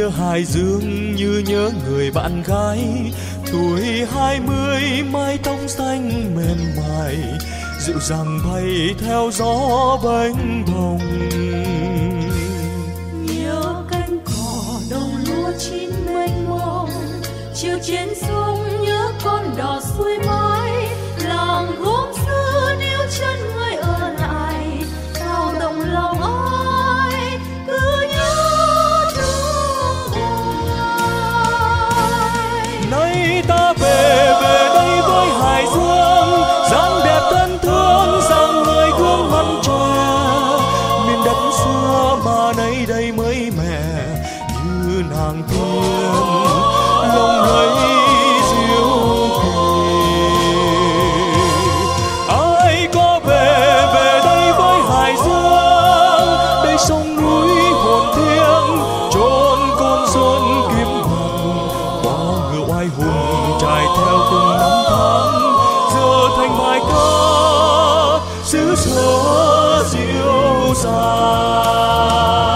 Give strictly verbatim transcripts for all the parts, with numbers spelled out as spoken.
nhớ Hải Dương như nhớ người bạn gái, tuổi hai mươi mái tóc xanh mềm mại, dịu dàng bay theo gió bênh bồng. Nhớ cánh cỏ đồng lúa chín mênh mông, chiều trên sông nhớ con đò xuôi mái, làng gốm xưa níu chân người ở lại, sao động lòng ai cứ nhớ thương hoài. Nay ta về về đây với Hải Dương, dáng đẹp thân thương dáng người gương mặt trẻ, miền đất xưa mà nay đây mới mẻ như nàng tiên lòng lấy diệu kỳ. Ai có về về đây với Hải Dương, đây sông núi hồn thiêng chốn con xuân kiếm bằng, bỏ ngựa oai hùng trải theo từng năm tháng, giờ thành bài ca xứ sở dịu dàng.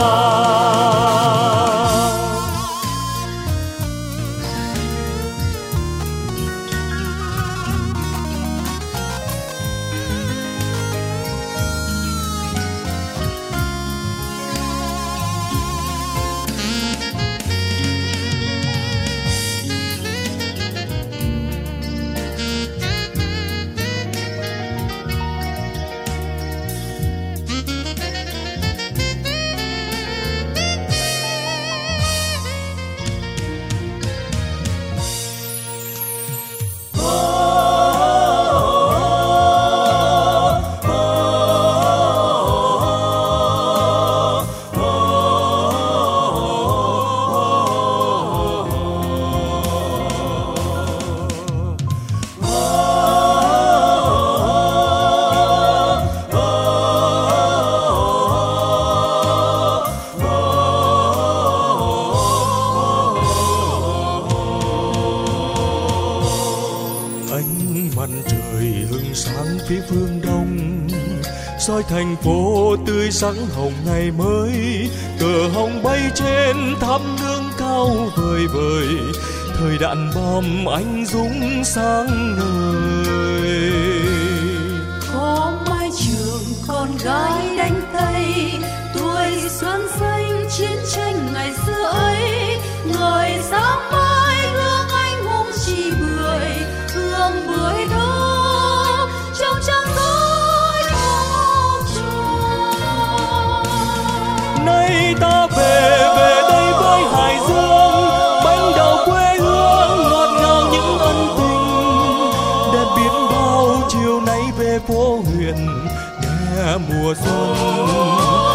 Phía phương đông soi thành phố tươi sáng hồng ngày mới, cờ hồng bay trên tháp nương cao vời vời, thời đạn bom anh dũng sáng ngời. Có mái trường con gái đánh tây, tuổi xuân xanh chiến tranh ngày xưa ấy, ngời sáng mai hương anh hùng chỉ bưởi, hương bưởi thơm trong trang giấy mong chờ. Nay ta về về đây với Hải Dương, bánh đào quê hương ngọt ngào những ân tình, đèn biển bao chiều nay về phố huyện nghe mùa xuân.